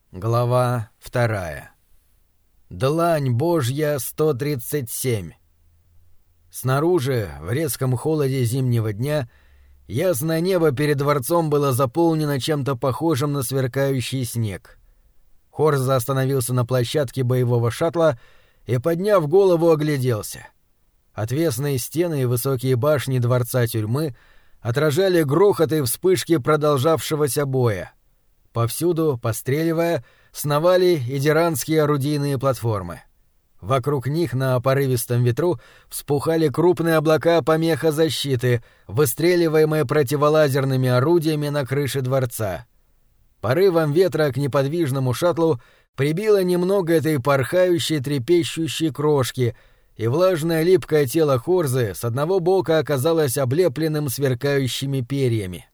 Глава 2. Длань Божья 137. Снаружи, в резком холоде зимнего дня, ясное небо перед дворцом было заполнено чем-то похожим на сверкающий снег. Хорза остановился на площадке боевого шаттла и, подняв голову, огляделся. Отвесные стены и высокие башни дворца-тюрьмы отражали грохот и вспышки продолжавшегося боя. Повсюду, постреливая, сновали идиранские орудийные платформы. Вокруг них на порывистом ветру вспухали крупные облака помехозащиты, выстреливаемые противолазерными орудиями на крыше дворца. Порывом ветра к неподвижному шаттлу прибило немного этой порхающей трепещущей крошки, и влажное липкое тело Хорзы с одного бока оказалось облепленным сверкающими перьями.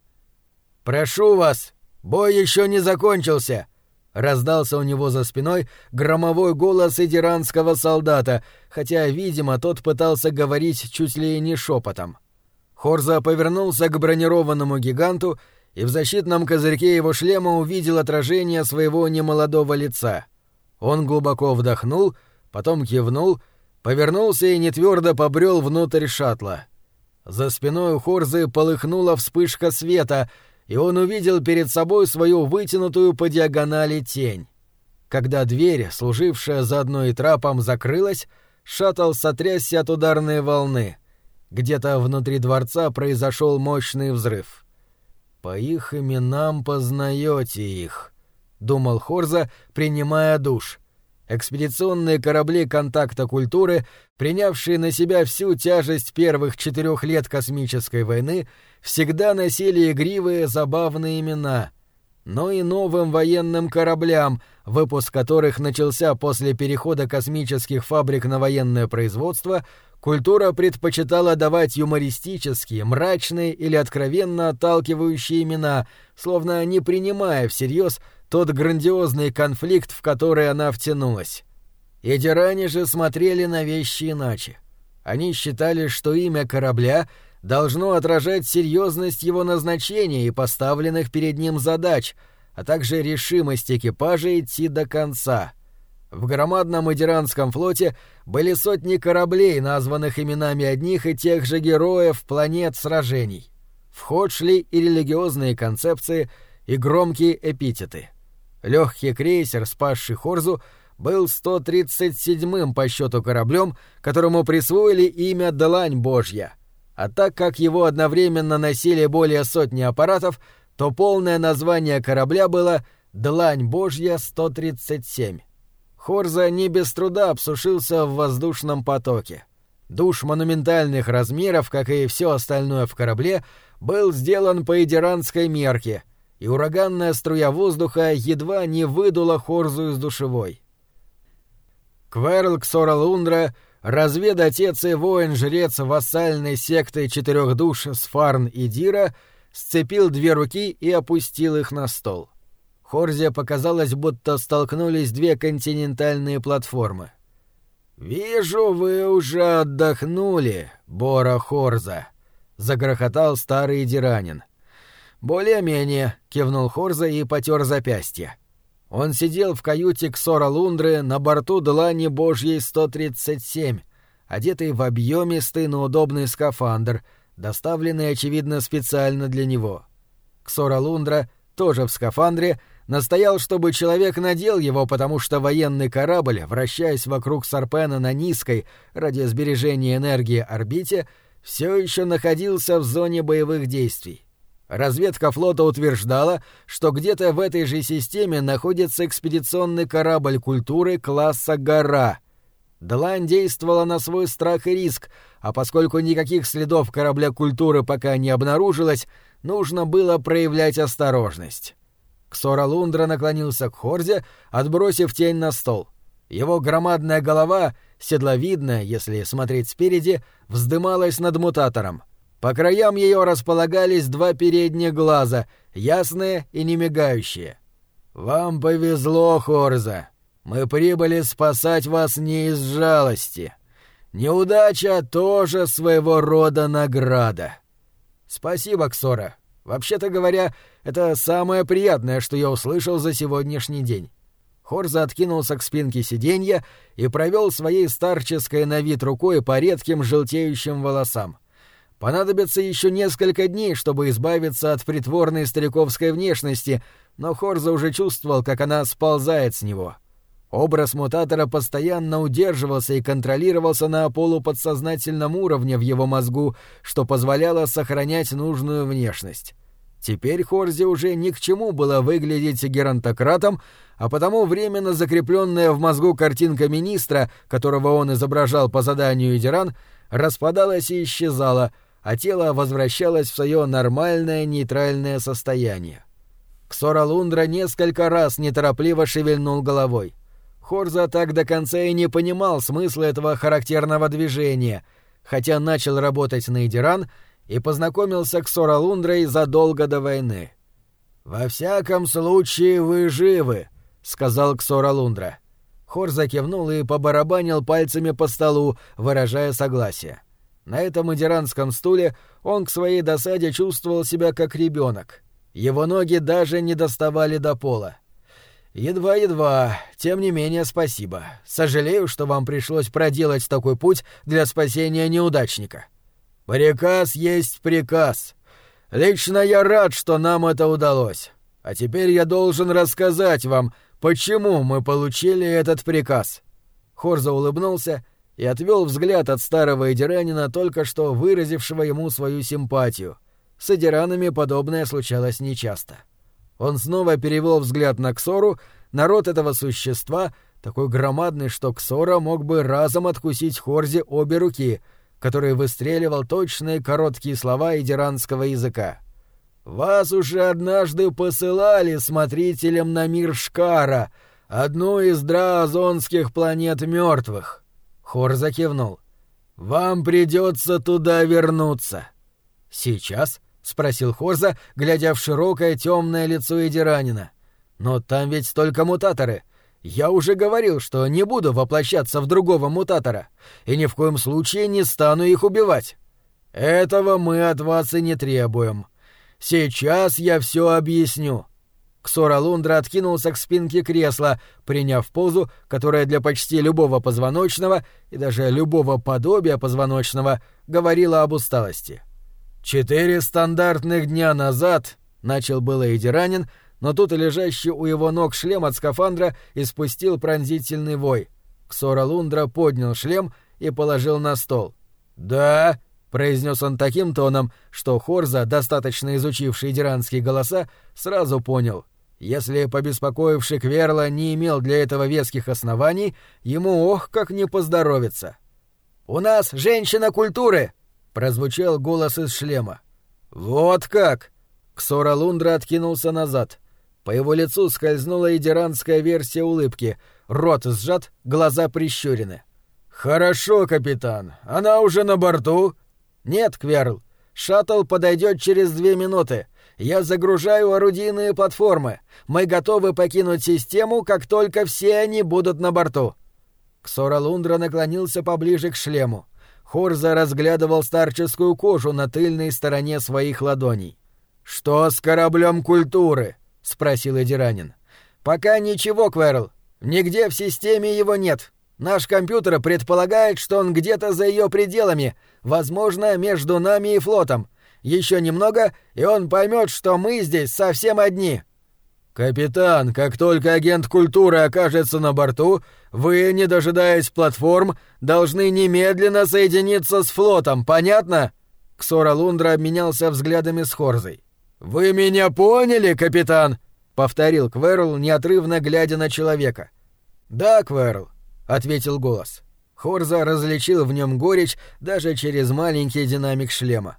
«Прошу вас! Бой еще не закончился!» — раздался у него за спиной громовой голос идиранского солдата, хотя, видимо, тот пытался говорить чуть ли не шепотом. Хорза повернулся к бронированному гиганту и в защитном козырьке его шлема увидел отражение своего немолодого лица. Он глубоко вдохнул, потом кивнул, повернулся и нетвёрдо побрел внутрь шаттла. За спиной у Хорзы полыхнула вспышка света, и он увидел перед собой свою вытянутую по диагонали тень. Когда дверь, служившая заодно и трапом, закрылась, шаттл сотрясся от ударной волны. Где-то внутри дворца произошел мощный взрыв. «По их именам познаете их», — думал Хорза, принимая душ. Экспедиционные корабли контакта культуры, принявшие на себя всю тяжесть первых 4 лет космической войны, всегда носили игривые забавные имена. Но и новым военным кораблям, выпуск которых начался после перехода космических фабрик на военное производство, культура предпочитала давать юмористические, мрачные или откровенно отталкивающие имена, словно не принимая всерьез тот грандиозный конфликт, в который она втянулась. Идиране же смотрели на вещи иначе. Они считали, что имя корабля должно отражать серьезность его назначения и поставленных перед ним задач, а также решимость экипажа идти до конца. В громадном идиранском флоте были сотни кораблей, названных именами одних и тех же героев планет сражений. В ход шли и религиозные концепции, и громкие эпитеты. Легкий крейсер, спасший Хорзу, был 137-м по счету кораблем, которому присвоили имя «Длань Божья». А так как его одновременно носили более сотни аппаратов, то полное название корабля было «Длань Божья 137». Хорза не без труда обсушился в воздушном потоке. Душ монументальных размеров, как и все остальное в корабле, был сделан по идиранской мерке, и ураганная струя воздуха едва не выдула Хорзу из душевой. Кверл Ксоралундра, разведотец и воин-жрец вассальной секты 4 душ Сфарн и Дира, сцепил 2 руки и опустил их на стол. Хорзе показалось, будто столкнулись 2 континентальные платформы. «Вижу, вы уже отдохнули, Бора Хорза», — загрохотал старый идиранин. «Более-менее», — кивнул Хорза и потер запястье. Он сидел в каюте Ксоралундры на борту Длани Божьей 137, одетый в объемистый, но удобный скафандр, доставленный, очевидно, специально для него. Ксоралундра, тоже в скафандре, настоял, чтобы человек надел его, потому что военный корабль, вращаясь вокруг Сарпена на низкой, ради сбережения энергии, орбите, все еще находился в зоне боевых действий. Разведка флота утверждала, что где-то в этой же системе находится экспедиционный корабль культуры класса «Гора». Длань действовала на свой страх и риск, а поскольку никаких следов корабля культуры пока не обнаружилось, нужно было проявлять осторожность. Ксоралундра наклонился к Хорзе, отбросив тень на стол. Его громадная голова, седловидная, если смотреть спереди, вздымалась над мутатором. По краям ее располагались 2 передних глаза, ясные и не мигающие. «Вам повезло, Хорза. Мы прибыли спасать вас не из жалости. Неудача тоже своего рода награда». «Спасибо, Ксора. Вообще-то говоря, это самое приятное, что я услышал за сегодняшний день. Хорза откинулся к спинке сиденья и провел своей старческой на вид рукой по редким желтеющим волосам. Понадобится еще несколько дней, чтобы избавиться от притворной стариковской внешности, но Хорза уже чувствовал, как она сползает с него. Образ мутатора постоянно удерживался и контролировался на полуподсознательном уровне в его мозгу, что позволяло сохранять нужную внешность. Теперь Хорзе уже ни к чему было выглядеть геронтократом, а потому временно закрепленная в мозгу картинка министра, которого он изображал по заданию Эдиран, распадалась и исчезала, а тело возвращалось в свое нормальное нейтральное состояние. Ксора-Лундра несколько раз неторопливо шевельнул головой. Хорза так до конца и не понимал смысла этого характерного движения, хотя начал работать на Эдиран и познакомился с Ксора-Лундрой задолго до войны. «Во всяком случае вы живы», — сказал Ксора-Лундра. Хорза кивнул и побарабанил пальцами по столу, выражая согласие. На этом эдиранском стуле он к своей досаде чувствовал себя как ребенок. Его ноги даже не доставали до пола. «Едва-едва, тем не менее спасибо. Сожалею, что вам пришлось проделать такой путь для спасения неудачника». «Приказ есть приказ. Лично я рад, что нам это удалось. А теперь я должен рассказать вам, почему мы получили этот приказ». Хорза улыбнулся и отвел взгляд от старого эдиранина, только что выразившего ему свою симпатию. С эдиранами подобное случалось нечасто. Он снова перевел взгляд на Ксору, на рот этого существа, такой громадный, что Ксора мог бы разом откусить Хорзе обе руки, который выстреливал точные короткие слова эдиранского языка. «Вас уже однажды посылали смотрителем на мир Шкара, одну из драазонских планет мертвых». Хорза кивнул. «Вам придется туда вернуться». «Сейчас?» — спросил Хорза, глядя в широкое темное лицо эдиранина. «Но там ведь только мутаторы. Я уже говорил, что не буду воплощаться в другого мутатора, и ни в коем случае не стану их убивать. Этого мы от вас и не требуем. Сейчас я все объясню». Ксора-Лундра откинулся к спинке кресла, приняв позу, которая для почти любого позвоночного и даже любого подобия позвоночного говорила об усталости. 4 стандартных дня назад, — начал было эдиранин, но тут и лежащий у его ног шлем от скафандра испустил пронзительный вой. Ксора-Лундра поднял шлем и положил на стол. «Да», — произнес он таким тоном, что Хорза, достаточно изучивший эдиранские голоса, сразу понял. Если побеспокоивший Кверла не имел для этого веских оснований, ему ох как не поздоровится. «У нас женщина культуры!» — прозвучал голос из шлема. «Вот как!» — Ксора-Лундра откинулся назад. По его лицу скользнула эдиранская версия улыбки. Рот сжат, глаза прищурены. «Хорошо, капитан. Она уже на борту?» «Нет, Кверл. Шаттл подойдет через 2 минуты. Я загружаю орудийные платформы. Мы готовы покинуть систему, как только все они будут на борту». Ксора-Лундра наклонился поближе к шлему. Хорза разглядывал старческую кожу на тыльной стороне своих ладоней. «Что с кораблем культуры?» — спросил эдиранин. «Пока ничего, Кверл. Нигде в системе его нет. Наш компьютер предполагает, что он где-то за ее пределами, возможно, между нами и флотом. Еще немного, и он поймет, что мы здесь совсем одни». «Капитан, как только агент культуры окажется на борту, вы, не дожидаясь платформ, должны немедленно соединиться с флотом, понятно?» Ксора-Лундра обменялся взглядами с Хорзой. «Вы меня поняли, капитан?» — повторил Кверл, неотрывно глядя на человека. «Да, Кверл», — ответил голос. Хорза различил в нем горечь даже через маленький динамик шлема.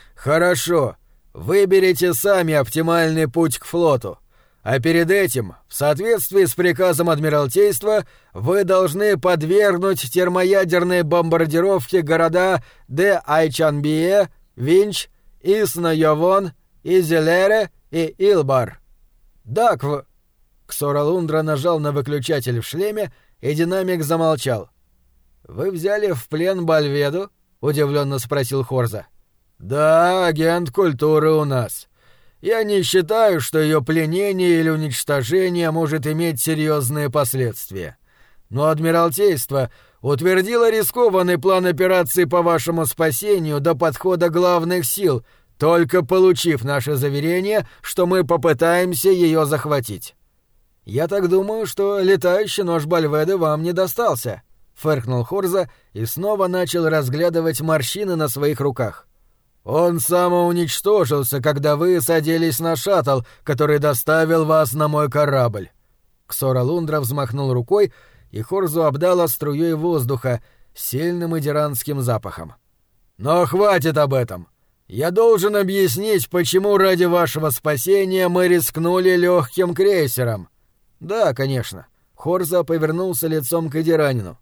«Хорошо. Выберите сами оптимальный путь к флоту. А перед этим, в соответствии с приказом Адмиралтейства, вы должны подвергнуть термоядерной бомбардировке города Де-Айчанбие, Винч, Исна-Йовон, Изелере и Илбар». «Да, Ксора-Лундра нажал на выключатель в шлеме, и динамик замолчал. «Вы взяли в плен Бальведу?» — удивленно спросил Хорза. «Да, агент культуры у нас. я не считаю, что ее пленение или уничтожение может иметь серьезные последствия. Но Адмиралтейство утвердило рискованный план операции по вашему спасению до подхода главных сил, только получив наше заверение, что мы попытаемся ее захватить. Я так думаю, что летающий нож Бальведы вам не достался, фыркнул Хорза и снова начал разглядывать морщины на своих руках. Он самоуничтожился, когда вы садились на шаттл, который доставил вас на мой корабль. Ксора Лундра взмахнул рукой, и Хорзу обдало струей воздуха, сильным идиранским запахом. «Но хватит об этом. Я должен объяснить, почему ради вашего спасения мы рискнули легким крейсером». «Да, конечно». Хорза повернулся лицом к идиранину.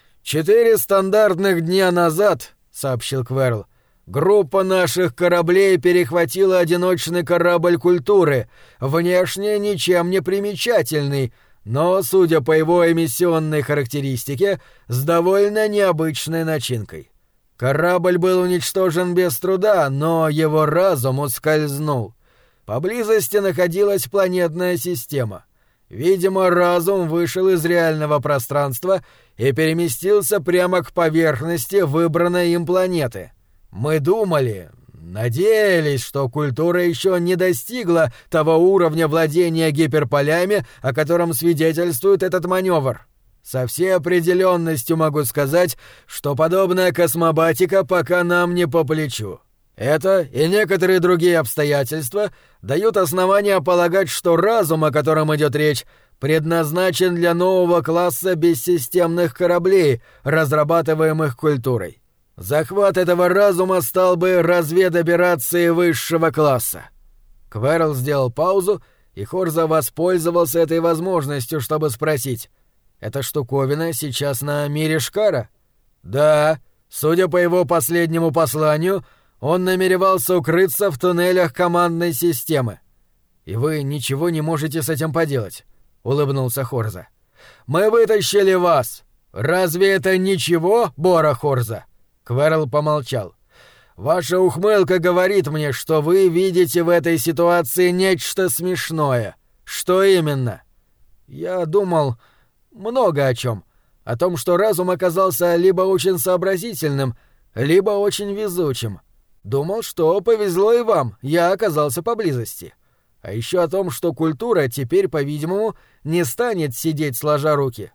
4 стандартных дня назад, — сообщил Кверл, — группа наших кораблей перехватила одиночный корабль культуры, внешне ничем не примечательный, но, судя по его эмиссионной характеристике, с довольно необычной начинкой. Корабль был уничтожен без труда, но его разум ускользнул. Поблизости находилась планетная система. Видимо, разум вышел из реального пространства и переместился прямо к поверхности выбранной им планеты. Мы думали, надеялись, что культура еще не достигла того уровня владения гиперполями, о котором свидетельствует этот маневр. Со всей определенностью могу сказать, что подобная космобатика пока нам не по плечу. Это и некоторые другие обстоятельства дают основания полагать, что разум, о котором идет речь, предназначен для нового класса бессистемных кораблей, разрабатываемых культурой. Захват этого разума стал бы разведоперацией высшего класса. Кверл сделал паузу, и Хорза воспользовался этой возможностью, чтобы спросить: «Эта штуковина сейчас на мире Шкара?» «Да, судя по его последнему посланию, он намеревался укрыться в туннелях командной системы». «И вы ничего не можете с этим поделать», — улыбнулся Хорза. «Мы вытащили вас. Разве это ничего, Бора Хорза?» Кверл помолчал. «Ваша ухмылка говорит мне, что вы видите в этой ситуации нечто смешное. Что именно?» «Я думал много о чем. О том, что разум оказался либо очень сообразительным, либо очень везучим. Думал, что повезло и вам, я оказался поблизости. А еще о том, что культура теперь, по-видимому, не станет сидеть сложа руки».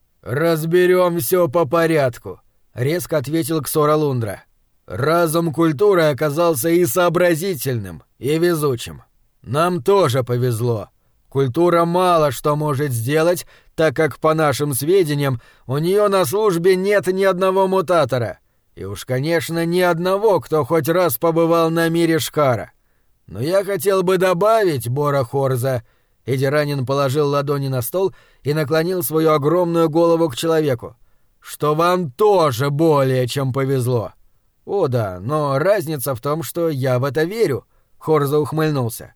«Разберем все по порядку», — резко ответил Ксора Лундра. «Разум культуры оказался и сообразительным, и везучим. Нам тоже повезло. Культура мало что может сделать, так как, по нашим сведениям, у нее на службе нет ни одного мутатора. И уж, конечно, ни одного, кто хоть раз побывал на мире Шкара. Но я хотел бы добавить, Бора Хорза...» Идиранин положил ладони на стол и наклонил свою огромную голову к человеку. «Что вам тоже более чем повезло». «О да, но разница в том, что я в это верю», — Хорза ухмыльнулся.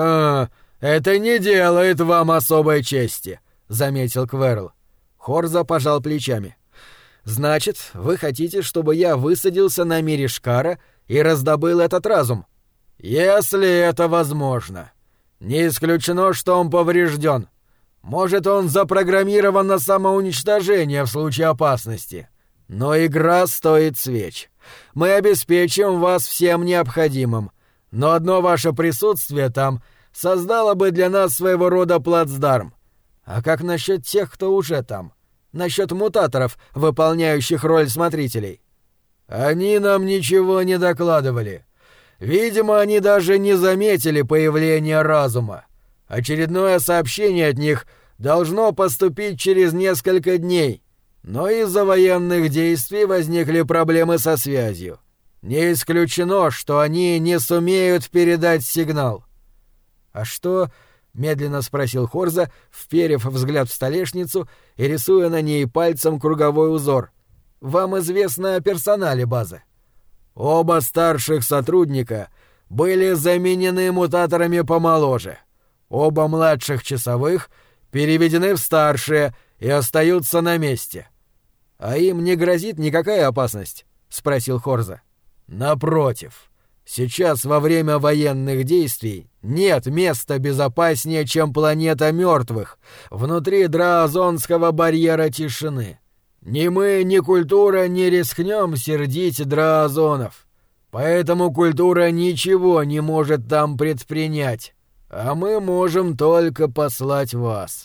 Это не делает вам особой чести», — заметил Кверл. Хорза пожал плечами. «Значит, вы хотите, чтобы я высадился на мире Шкара и раздобыл этот разум?» «Если это возможно. Не исключено, что он поврежден. Может, он запрограммирован на самоуничтожение в случае опасности. Но игра стоит свеч. Мы обеспечим вас всем необходимым. Но одно ваше присутствие там создало бы для нас своего рода плацдарм. А как насчет тех, кто уже там? Насчет мутаторов, выполняющих роль смотрителей?» «Они нам ничего не докладывали. Видимо, они даже не заметили появления разума. Очередное сообщение от них должно поступить через несколько дней, но из-за военных действий возникли проблемы со связью. Не исключено, что они не сумеют передать сигнал». «А что?» — медленно спросил Хорза, вперев взгляд в столешницу и рисуя на ней пальцем круговой узор. «Вам известно о персонале базы?» «Оба старших сотрудника были заменены мутаторами помоложе. Оба младших часовых переведены в старшие и остаются на месте». «А им не грозит никакая опасность?» — спросил Хорза. «Напротив, сейчас во время военных действий Нет места безопаснее, чем планета мертвых, внутри драазонского барьера тишины. Ни мы, ни культура не рискнем сердить драазонов. Поэтому культура ничего не может там предпринять, а мы можем только послать вас.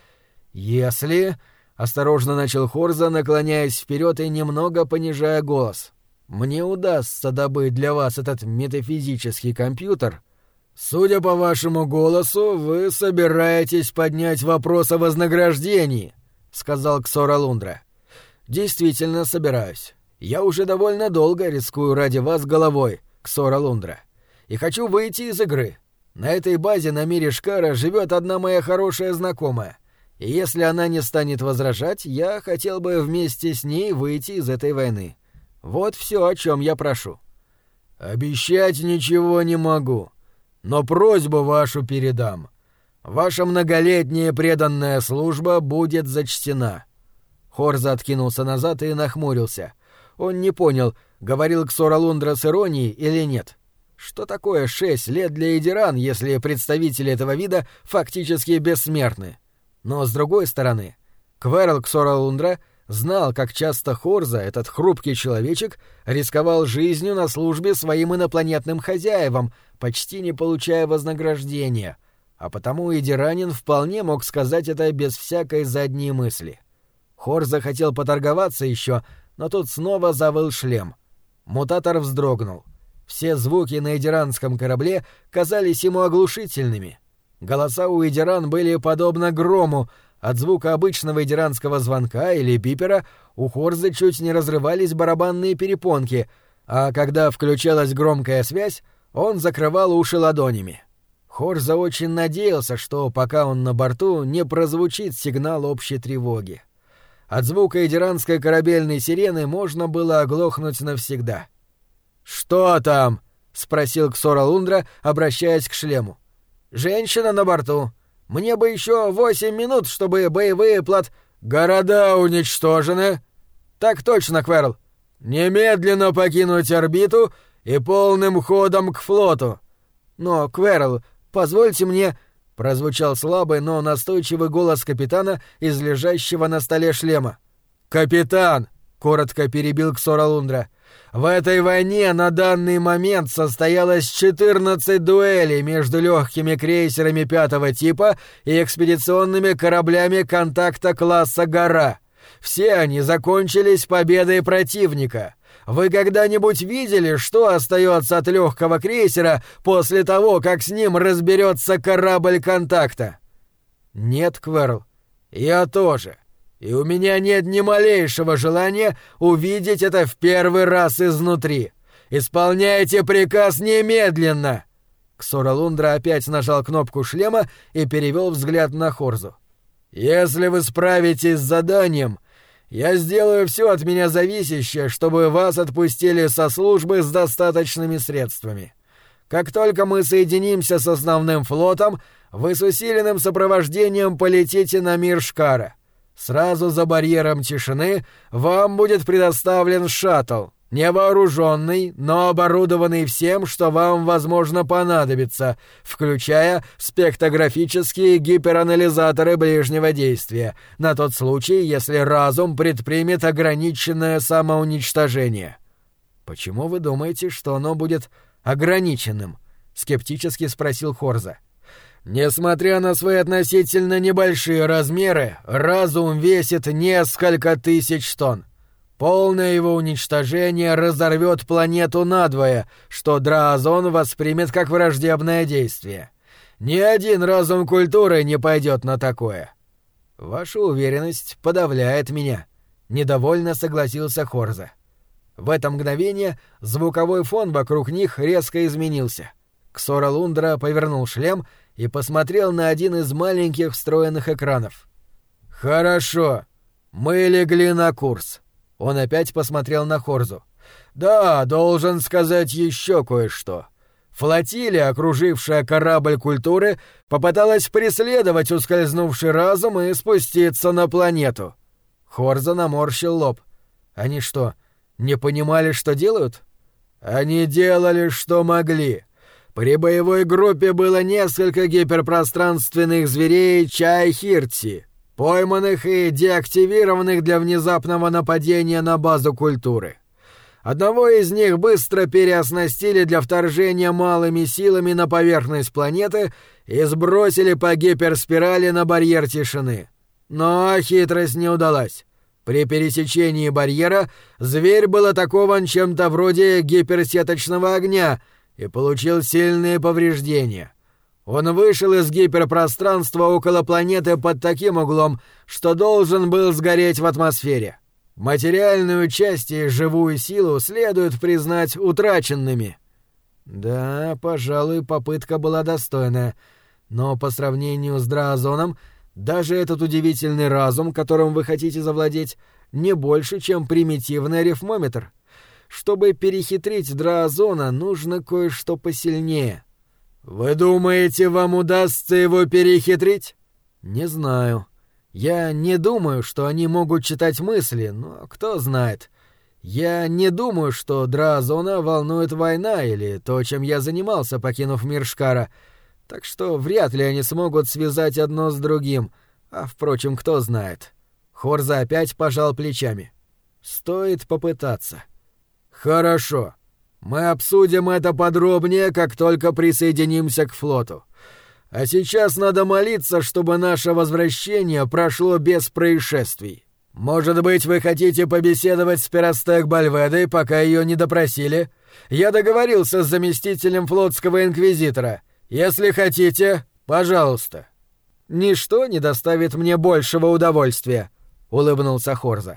Если... — осторожно начал Хорза, наклоняясь вперед и немного понижая голос. «Мне удастся добыть для вас этот метафизический компьютер. Судя по вашему голосу, вы собираетесь поднять вопрос о вознаграждении», — сказал Ксора Лундра. «Действительно собираюсь. Я уже довольно долго рискую ради вас головой, Ксора Лундра. И хочу выйти из игры. На этой базе на мире Шкара живет одна моя хорошая знакомая. И если она не станет возражать, я хотел бы вместе с ней выйти из этой войны. Вот все, о чем я прошу». «Обещать ничего не могу, но просьбу вашу передам. Ваша многолетняя преданная служба будет зачтена». Хорза откинулся назад и нахмурился. Он не понял, говорил Ксора Лундра с иронией или нет. Что такое 6 лет для Идиран, если представители этого вида фактически бессмертны? Но, с другой стороны, Кверл Ксора Лундра знал, как часто Хорза, этот хрупкий человечек, рисковал жизнью на службе своим инопланетным хозяевам, почти не получая вознаграждения, а потому Идиранин вполне мог сказать это без всякой задней мысли. Хорза хотел поторговаться еще, но тут снова завыл шлем. Мутатор вздрогнул. Все звуки на идиранском корабле казались ему оглушительными. Голоса у идиран были подобно грому, от звука обычного идиранского звонка или бипера у Хорзы чуть не разрывались барабанные перепонки, а когда включалась громкая связь, он закрывал уши ладонями. Хорза очень надеялся, что пока он на борту, не прозвучит сигнал общей тревоги. От звука идиранской корабельной сирены можно было оглохнуть навсегда. «Что там?» — спросил Ксора Лундра, обращаясь к шлему. «Женщина на борту. Мне бы еще 8 минут, чтобы боевые «Города уничтожены». «Так точно, Кверл. Немедленно покинуть орбиту и полным ходом к флоту». «Но, Кверл, позвольте мне...» — прозвучал слабый, но настойчивый голос капитана из лежащего на столе шлема. «Капитан!» — коротко перебил Ксора Лундра. «В этой войне на данный момент состоялось 14 дуэлей между легкими крейсерами 5-го типа и экспедиционными кораблями контакта класса «Гора». Все они закончились победой противника. Вы когда-нибудь видели, что остается от легкого крейсера после того, как с ним разберется корабль контакта?» «Нет, Кверл. Я тоже. И у меня нет ни малейшего желания увидеть это в первый раз изнутри. Исполняйте приказ немедленно!» Ксора Лундра опять нажал кнопку шлема и перевел взгляд на Хорзу. «Если вы справитесь с заданием, я сделаю все от меня зависящее, чтобы вас отпустили со службы с достаточными средствами. Как только мы соединимся с основным флотом, вы с усиленным сопровождением полетите на мир Шкара. Сразу за барьером тишины вам будет предоставлен шаттл, невооруженный, но оборудованный всем, что вам, возможно, понадобится, включая спектрографические гиперанализаторы ближнего действия, на тот случай, если разум предпримет ограниченное самоуничтожение». «Почему вы думаете, что оно будет ограниченным?» — скептически спросил Хорза. «Несмотря на свои относительно небольшие размеры, разум весит несколько тысяч тонн. Полное его уничтожение разорвет планету надвое, что Драазон воспримет как враждебное действие. Ни один разум культуры не пойдет на такое». «Ваша уверенность подавляет меня», — недовольно согласился Хорза. В это мгновение звуковой фон вокруг них резко изменился. Ксора Лундра повернул шлем и посмотрел на один из маленьких встроенных экранов. «Хорошо. Мы легли на курс». Он опять посмотрел на Хорзу. «Да, должен сказать еще кое-что. Флотилия, окружившая корабль культуры, попыталась преследовать ускользнувший разум и спуститься на планету». Хорза наморщил лоб. «Они что, не понимали, что делают?» «Они делали, что могли. При боевой группе было несколько гиперпространственных зверей Чайхирти, пойманных и деактивированных для внезапного нападения на базу культуры. Одного из них быстро переоснастили для вторжения малыми силами на поверхность планеты и сбросили по гиперспирали на барьер тишины. Но хитрость не удалась. При пересечении барьера зверь был атакован чем-то вроде гиперсеточного огня и получил сильные повреждения. Он вышел из гиперпространства около планеты под таким углом, что должен был сгореть в атмосфере. Материальную часть и живую силу следует признать утраченными. Да, пожалуй, попытка была достойная, но по сравнению с Драазоном даже этот удивительный разум, которым вы хотите завладеть, не больше, чем примитивный арифмометр. Чтобы перехитрить Драазона, нужно кое-что посильнее. Вы думаете, вам удастся его перехитрить? Не знаю. Я не думаю, что они могут читать мысли, но кто знает. Я не думаю, что Драазона волнует война или то, чем я занимался, покинув мир Шкара, так что вряд ли они смогут связать одно с другим, а, впрочем, кто знает. Хорза опять пожал плечами. Стоит попытаться. Хорошо. Мы обсудим это подробнее, как только присоединимся к флоту. А сейчас надо молиться, чтобы наше возвращение прошло без происшествий. Может быть, вы хотите побеседовать с Пиростек Бальведой, пока ее не допросили? Я договорился с заместителем флотского инквизитора. Если хотите, пожалуйста. Ничто не доставит мне большего удовольствия, улыбнулся Хорза.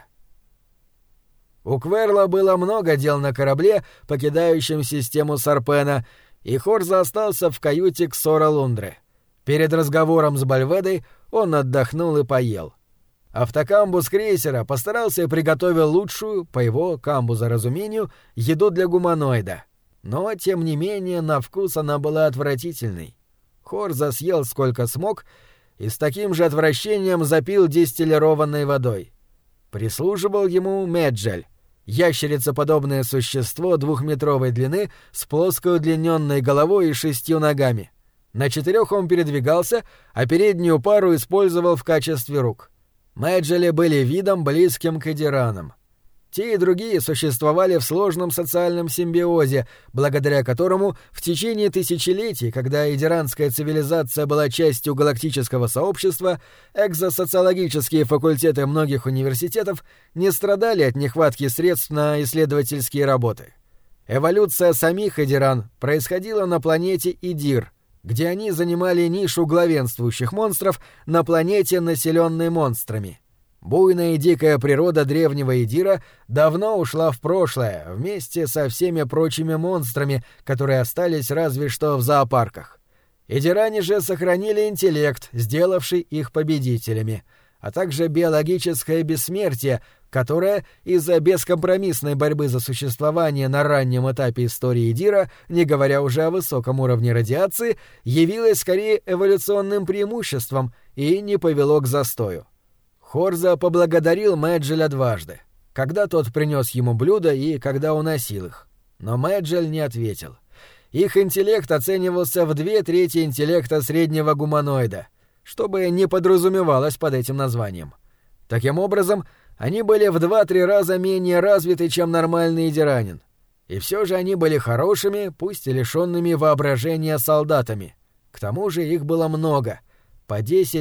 У Кверла было много дел на корабле, покидающем систему Сарпена, и Хорза остался в каюте Ксора Лундры. Перед разговором с Бальведой он отдохнул и поел. Автокамбуз крейсера постарался и приготовил лучшую, по его камбузоразумению, еду для гуманоида. Но, тем не менее, на вкус она была отвратительной. Хорза съел сколько смог и с таким же отвращением запил дистиллированной водой. Прислуживал ему Меджель, ящерицеподобное существо 2-метровой длины с плоской удлиненной головой и 6 ногами. На 4 он передвигался, а переднюю пару использовал в качестве рук. Меджели были видом, близким к эдиранам. Те и другие существовали в сложном социальном симбиозе, благодаря которому в течение тысячелетий, когда эдиранская цивилизация была частью галактического сообщества, экзосоциологические факультеты многих университетов не страдали от нехватки средств на исследовательские работы. Эволюция самих эдиран происходила на планете Идир, где они занимали нишу главенствующих монстров на планете, населенной монстрами. Буйная и дикая природа древнего Идира давно ушла в прошлое, вместе со всеми прочими монстрами, которые остались разве что в зоопарках. Идиране же сохранили интеллект, сделавший их победителями, а также биологическое бессмертие, которое из-за бескомпромиссной борьбы за существование на раннем этапе истории Идира, не говоря уже о высоком уровне радиации, явилось скорее эволюционным преимуществом и не повело к застою. Хорза поблагодарил Меджеля дважды, когда тот принес ему блюда и когда уносил их. Но Меджель не ответил. Их интеллект оценивался в 2/3 интеллекта среднего гуманоида, что бы не подразумевалось под этим названием. Таким образом, они были в 2-3 раза менее развиты, чем нормальный идиранин. И все же они были хорошими, пусть и лишенными воображения солдатами. К тому же их было много, по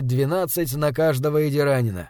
10-12 на каждого идиранина.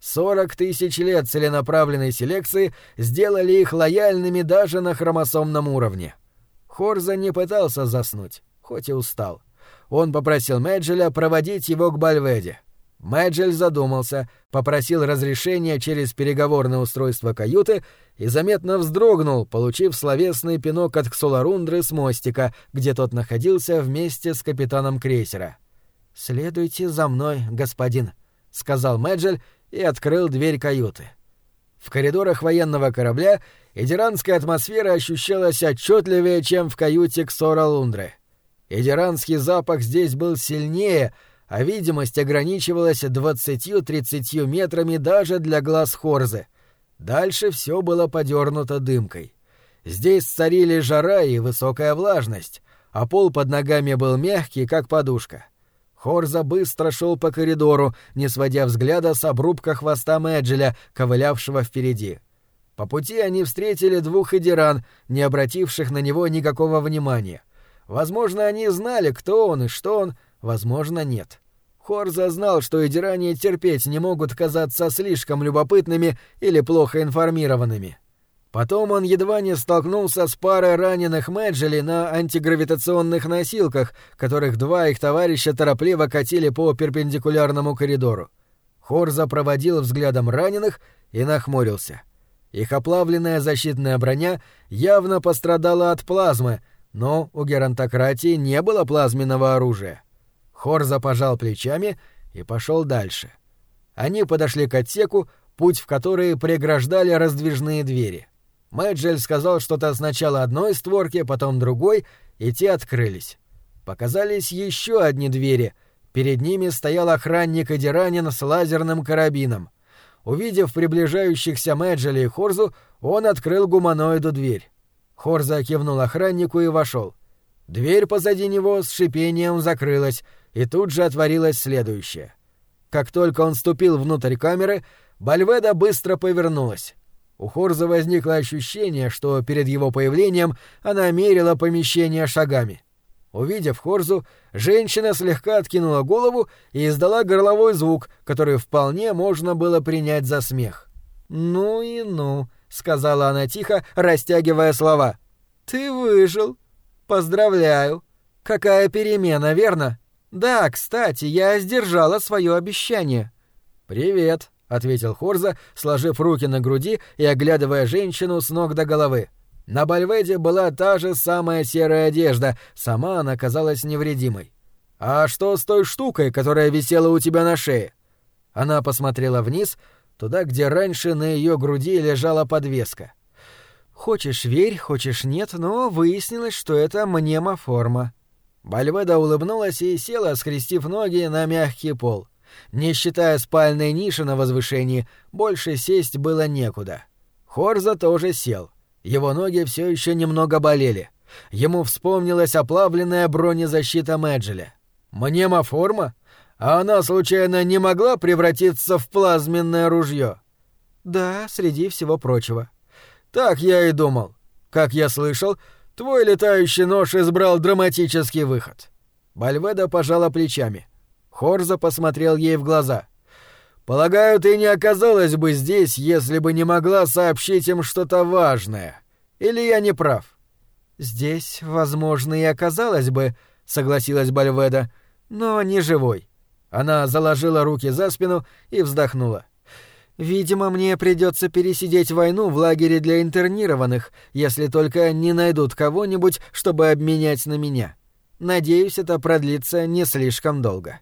40 тысяч лет целенаправленной селекции сделали их лояльными даже на хромосомном уровне. Хорза не пытался заснуть, хоть и устал. Он попросил Меджеля проводить его к Бальведе. Меджель задумался, попросил разрешения через переговорное устройство каюты и заметно вздрогнул, получив словесный пинок от Ксоларундры с мостика, где тот находился вместе с капитаном крейсера. «Следуйте за мной, господин», — сказал Меджель и открыл дверь каюты. В коридорах военного корабля эдиранская атмосфера ощущалась отчетливее, чем в каюте Ксора Лундры. Эдиранский запах здесь был сильнее, а видимость ограничивалась 20-30 метрами даже для глаз Хорзы. Дальше все было подернуто дымкой. Здесь царили жара и высокая влажность, а пол под ногами был мягкий, как подушка. Хорза быстро шел по коридору, не сводя взгляда с обрубка хвоста Мэджеля, ковылявшего впереди. По пути они встретили 2 эдиран, не обративших на него никакого внимания. Возможно, они знали, кто он и что он, возможно, нет. Хорза знал, что эдиране терпеть не могут казаться слишком любопытными или плохо информированными. Потом он едва не столкнулся с парой раненых Мэджелей на антигравитационных носилках, которых 2 их товарища торопливо катили по перпендикулярному коридору. Хорза проводил взглядом раненых и нахмурился. Их оплавленная защитная броня явно пострадала от плазмы, но у геронтократии не было плазменного оружия. Хорза пожал плечами и пошел дальше. Они подошли к отсеку, путь в который преграждали раздвижные двери. Мэджель сказал что-то сначала одной створке, потом другой, и те открылись. Показались еще одни двери. Перед ними стоял охранник-эдиранин с лазерным карабином. Увидев приближающихся Мэджеля и Хорзу, он открыл гуманоиду дверь. Хорза кивнул охраннику и вошел. Дверь позади него с шипением закрылась, и тут же отворилась следующая. Как только он ступил внутрь камеры, Бальведа быстро повернулась. У Хорза возникло ощущение, что перед его появлением она мерила помещение шагами. Увидев Хорзу, женщина слегка откинула голову и издала горловой звук, который вполне можно было принять за смех. «Ну и ну», — сказала она тихо, растягивая слова. «Ты выжил. Поздравляю. Какая перемена, верно? Да, кстати, я сдержала свое обещание». «Привет», — ответил Хорза, сложив руки на груди и оглядывая женщину с ног до головы. На Бальведе была та же самая серая одежда, сама она казалась невредимой. «А что с той штукой, которая висела у тебя на шее?» Она посмотрела вниз, туда, где раньше на ее груди лежала подвеска. «Хочешь верь, хочешь нет, но выяснилось, что это мнемоформа». Бальведа улыбнулась и села, скрестив ноги на мягкий пол. Не считая спальной ниши на возвышении, больше сесть было некуда. Хорза тоже сел. Его ноги все еще немного болели. Ему вспомнилась оплавленная бронезащита Мэджеля. «Мнемоформа? А она, случайно, не могла превратиться в плазменное ружье?» «Да, среди всего прочего». «Так я и думал. Как я слышал, твой летающий нож избрал драматический выход». Бальведа пожала плечами. Хорза посмотрел ей в глаза. «Полагаю, ты не оказалась бы здесь, если бы не могла сообщить им что-то важное. Или я не прав?» «Здесь, возможно, и оказалась бы», — согласилась Бальведа, — «но не живой». Она заложила руки за спину и вздохнула. «Видимо, мне придется пересидеть войну в лагере для интернированных, если только не найдут кого-нибудь, чтобы обменять на меня. Надеюсь, это продлится не слишком долго».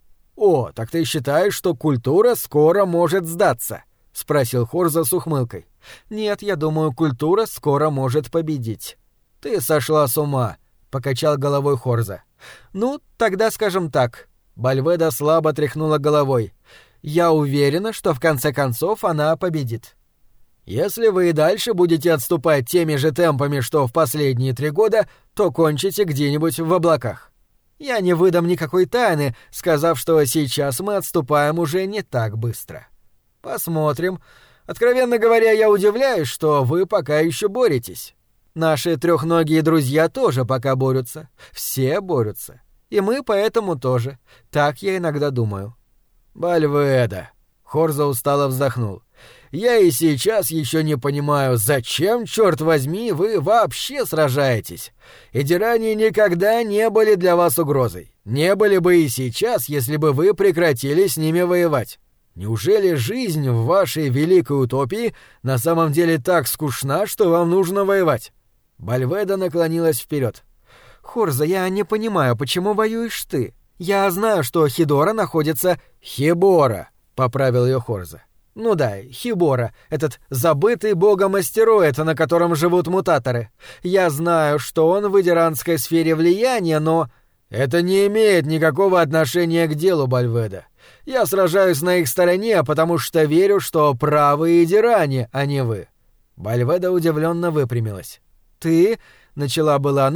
«О, так ты считаешь, что культура скоро может сдаться?» — спросил Хорза с ухмылкой. «Нет, я думаю, культура скоро может победить». «Ты сошла с ума», — покачал головой Хорза. «Ну, тогда скажем так». Бальведа слабо тряхнула головой. «Я уверена, что в конце концов она победит». «Если вы и дальше будете отступать теми же темпами, что в последние 3 года, то кончите где-нибудь в облаках. Я не выдам никакой тайны, сказав, что сейчас мы отступаем уже не так быстро. Посмотрим. Откровенно говоря, я удивляюсь, что вы пока еще боретесь. Наши трехногие друзья тоже пока борются. Все борются. И мы поэтому тоже. Так я иногда думаю». «Бальведа», — Хорза устало вздохнул. «Я и сейчас еще не понимаю, зачем, черт возьми, вы вообще сражаетесь. Эдиране никогда не были для вас угрозой. Не были бы и сейчас, если бы вы прекратили с ними воевать. Неужели жизнь в вашей великой утопии на самом деле так скучна, что вам нужно воевать?» Бальведа наклонилась вперед. «Хорза, я не понимаю, почему воюешь ты? Я знаю, что Хидора находится...» «Хибора», — поправил ее Хорза. «Ну да, Хибора, этот забытый богом астероид, на котором живут мутаторы. Я знаю, что он в эдиранской сфере влияния, но...» «Это не имеет никакого отношения к делу, Бальведа. Я сражаюсь на их стороне, потому что верю, что правы эдиране, а не вы». Бальведа удивленно выпрямилась. «Ты...» — начала была она,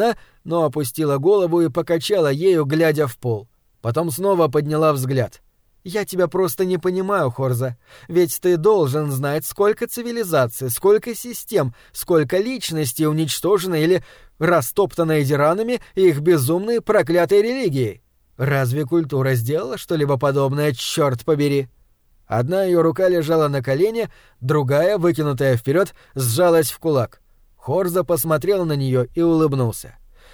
но опустила голову и покачала ею, глядя в пол. Потом снова подняла взгляд. «Я тебя просто не понимаю, Хорза. Ведь ты должен знать, сколько цивилизаций, сколько систем, сколько личностей уничтожено или растоптано эдиранами и их безумной проклятой религией. Разве культура сделала что-либо подобное, чёрт побери?» Одна ее рука лежала на колене, другая, выкинутая вперед, сжалась в кулак. Хорза посмотрел на нее и улыбнулся.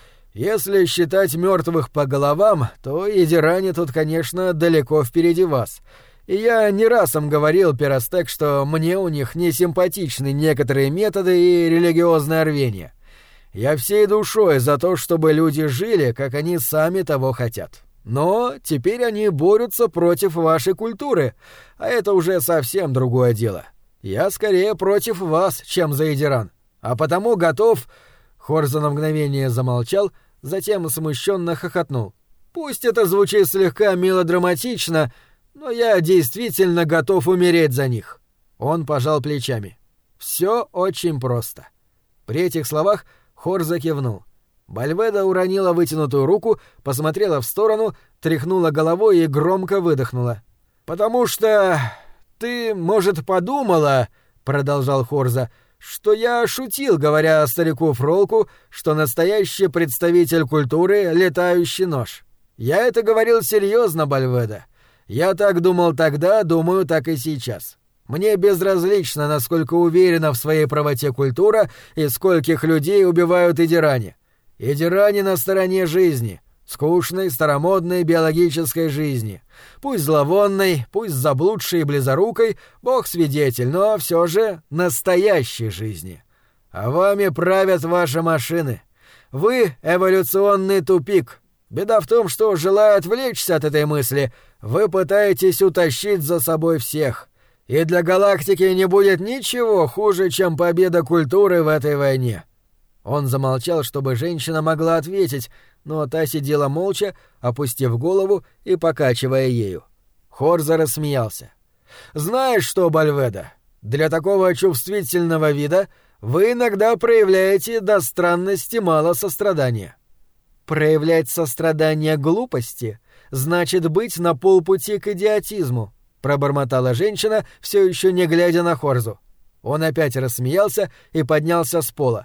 «Если считать мертвых по головам, то эдиране тут, конечно, далеко впереди вас. И я не раз им говорил, Перастек, что мне у них не симпатичны некоторые методы и религиозное рвение. Я всей душой за то, чтобы люди жили, как они сами того хотят. Но теперь они борются против вашей культуры, а это уже совсем другое дело. Я скорее против вас, чем за эдиран. А потому готов...» Хорза на мгновение замолчал, затем смущенно хохотнул. «Пусть это звучит слегка мелодраматично, но я действительно готов умереть за них». Он пожал плечами. «Все очень просто». При этих словах Хорза кивнул. Бальведа уронила вытянутую руку, посмотрела в сторону, тряхнула головой и громко выдохнула. «Потому что ты, может, подумала, — продолжал Хорза, — что я шутил, говоря старику Фролку, что настоящий представитель культуры — летающий нож. Я это говорил серьезно, Бальведа. Я так думал тогда, думаю, так и сейчас. Мне безразлично, насколько уверена в своей правоте культура и скольких людей убивают эдиране. Эдиране на стороне жизни, скучной, старомодной биологической жизни. Пусть зловонной, пусть заблудшей и близорукой, бог свидетель, но все же настоящей жизни. А вами правят ваши машины. Вы — эволюционный тупик. Беда в том, что, желая отвлечься от этой мысли, вы пытаетесь утащить за собой всех. И для галактики не будет ничего хуже, чем победа культуры в этой войне». Он замолчал, чтобы женщина могла ответить, но та сидела молча, опустив голову и покачивая ею. Хорза рассмеялся. «Знаешь что, Бальведа, для такого чувствительного вида вы иногда проявляете до странности мало сострадания». «Проявлять сострадание глупости значит быть на полпути к идиотизму», — пробормотала женщина, все еще не глядя на Хорзу. Он опять рассмеялся и поднялся с пола.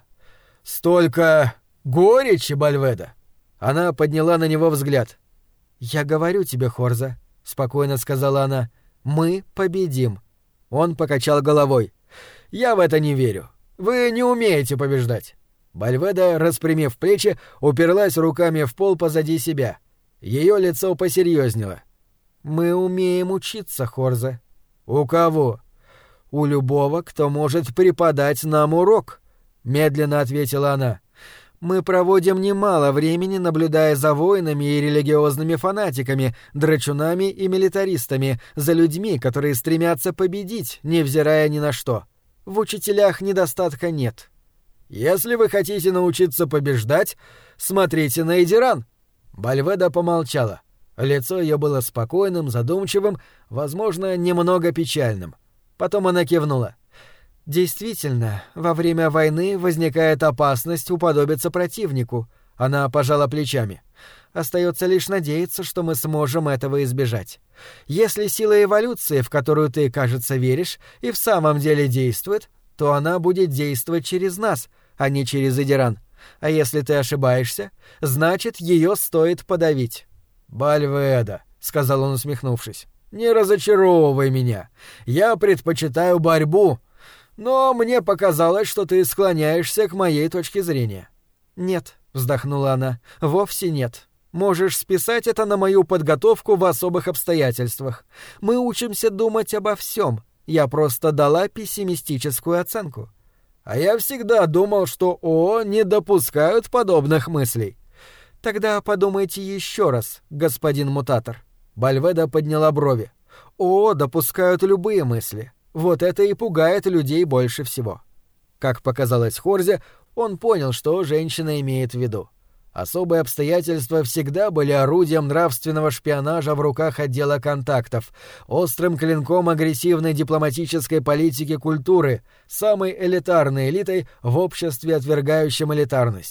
«Столько горечи, Бальведа!» Она подняла на него взгляд. «Я говорю тебе, Хорза», — спокойно сказала она, — «мы победим». Он покачал головой. «Я в это не верю. Вы не умеете побеждать». Бальведа, распрямив плечи, уперлась руками в пол позади себя. Ее лицо посерьезнело. «Мы умеем учиться, Хорза». «У кого?» «У любого, кто может преподать нам урок», — медленно ответила она. «Мы проводим немало времени, наблюдая за воинами и религиозными фанатиками, драчунами и милитаристами, за людьми, которые стремятся победить, невзирая ни на что. В учителях недостатка нет». «Если вы хотите научиться побеждать, смотрите на Эдиран». Бальведа помолчала. Лицо ее было спокойным, задумчивым, возможно, немного печальным. Потом она кивнула. «Действительно, во время войны возникает опасность уподобиться противнику». Она пожала плечами. «Остается лишь надеяться, что мы сможем этого избежать. Если сила эволюции, в которую ты, кажется, веришь, и в самом деле действует, то она будет действовать через нас, а не через Эдиран. А если ты ошибаешься, значит, ее стоит подавить». «Бальведа», — сказал он, усмехнувшись, — «не разочаровывай меня. Я предпочитаю борьбу. Но мне показалось, что ты склоняешься к моей точке зрения». «Нет», — вздохнула она, — «вовсе нет. Можешь списать это на мою подготовку в особых обстоятельствах. Мы учимся думать обо всем. Я просто дала пессимистическую оценку». «А я всегда думал, что ООН не допускают подобных мыслей». «Тогда подумайте еще раз, господин мутатор». Бальведа подняла брови. «О, допускают любые мысли. Вот это и пугает людей больше всего». Как показалось Хорзе, он понял, что женщина имеет в виду. Особые обстоятельства всегда были орудием нравственного шпионажа в руках отдела контактов, острым клинком агрессивной дипломатической политики культуры, самой элитарной элитой в обществе, отвергающем элитарность.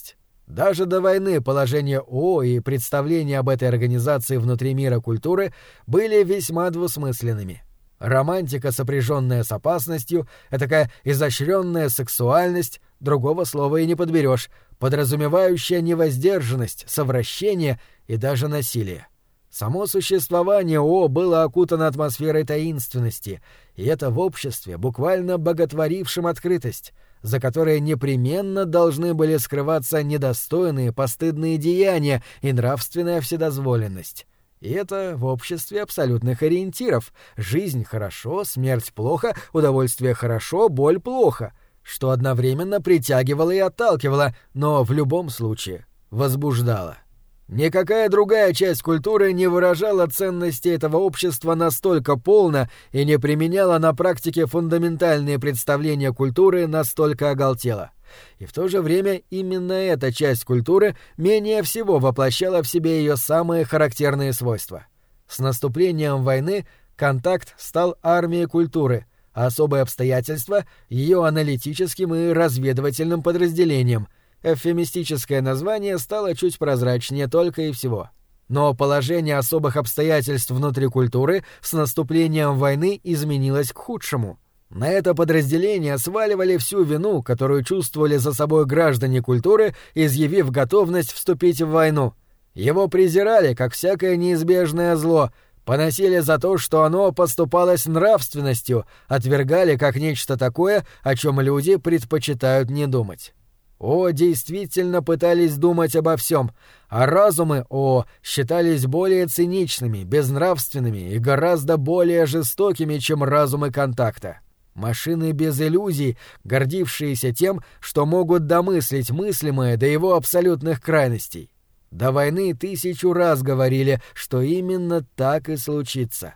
Даже до войны положение ООО и представления об этой организации внутри мира культуры были весьма двусмысленными. Романтика, сопряженная с опасностью, этакая изощренная сексуальность, другого слова и не подберешь, подразумевающая невоздержанность, совращение и даже насилие. Само существование ООО было окутано атмосферой таинственности, и это в обществе, буквально боготворившем открытость, за которой непременно должны были скрываться недостойные постыдные деяния и нравственная вседозволенность. И это в обществе абсолютных ориентиров: жизнь хорошо, смерть плохо, удовольствие хорошо, боль плохо, что одновременно притягивало и отталкивало, но в любом случае возбуждало. Никакая другая часть культуры не выражала ценности этого общества настолько полно и не применяла на практике фундаментальные представления культуры настолько оголтело. И в то же время именно эта часть культуры менее всего воплощала в себе ее самые характерные свойства. С наступлением войны контакт стал армией культуры, а особые обстоятельства — ее аналитическим и разведывательным подразделением. Эвфемистическое название стало чуть прозрачнее только и всего. Но положение особых обстоятельств внутри культуры с наступлением войны изменилось к худшему. На это подразделение сваливали всю вину, которую чувствовали за собой граждане культуры, изъявив готовность вступить в войну. Его презирали, как всякое неизбежное зло, поносили за то, что оно поступалось нравственностью, отвергали как нечто такое, о чем люди предпочитают не думать. Действительно пытались думать обо всем, а разумы считались более циничными, безнравственными и гораздо более жестокими, чем разумы контакта. Машины без иллюзий, гордившиеся тем, что могут домыслить мыслимое до его абсолютных крайностей. До войны 1000 раз говорили, что именно так и случится.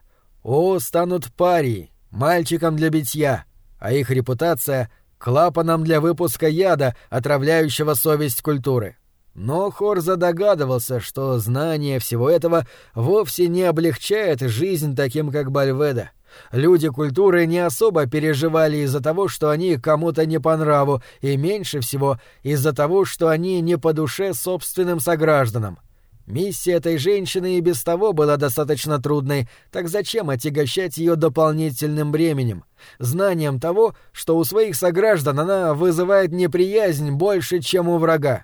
Станут парией, мальчиком для битья, а их репутация — клапаном для выпуска яда, отравляющего совесть культуры. Но Хорза догадывался, что знание всего этого вовсе не облегчает жизнь таким, как Бальведа. Люди культуры не особо переживали из-за того, что они кому-то не по нраву, и меньше всего из-за того, что они не по душе собственным согражданам. Миссия этой женщины и без того была достаточно трудной, так зачем отягощать ее дополнительным бременем, знанием того, что у своих сограждан она вызывает неприязнь больше, чем у врага?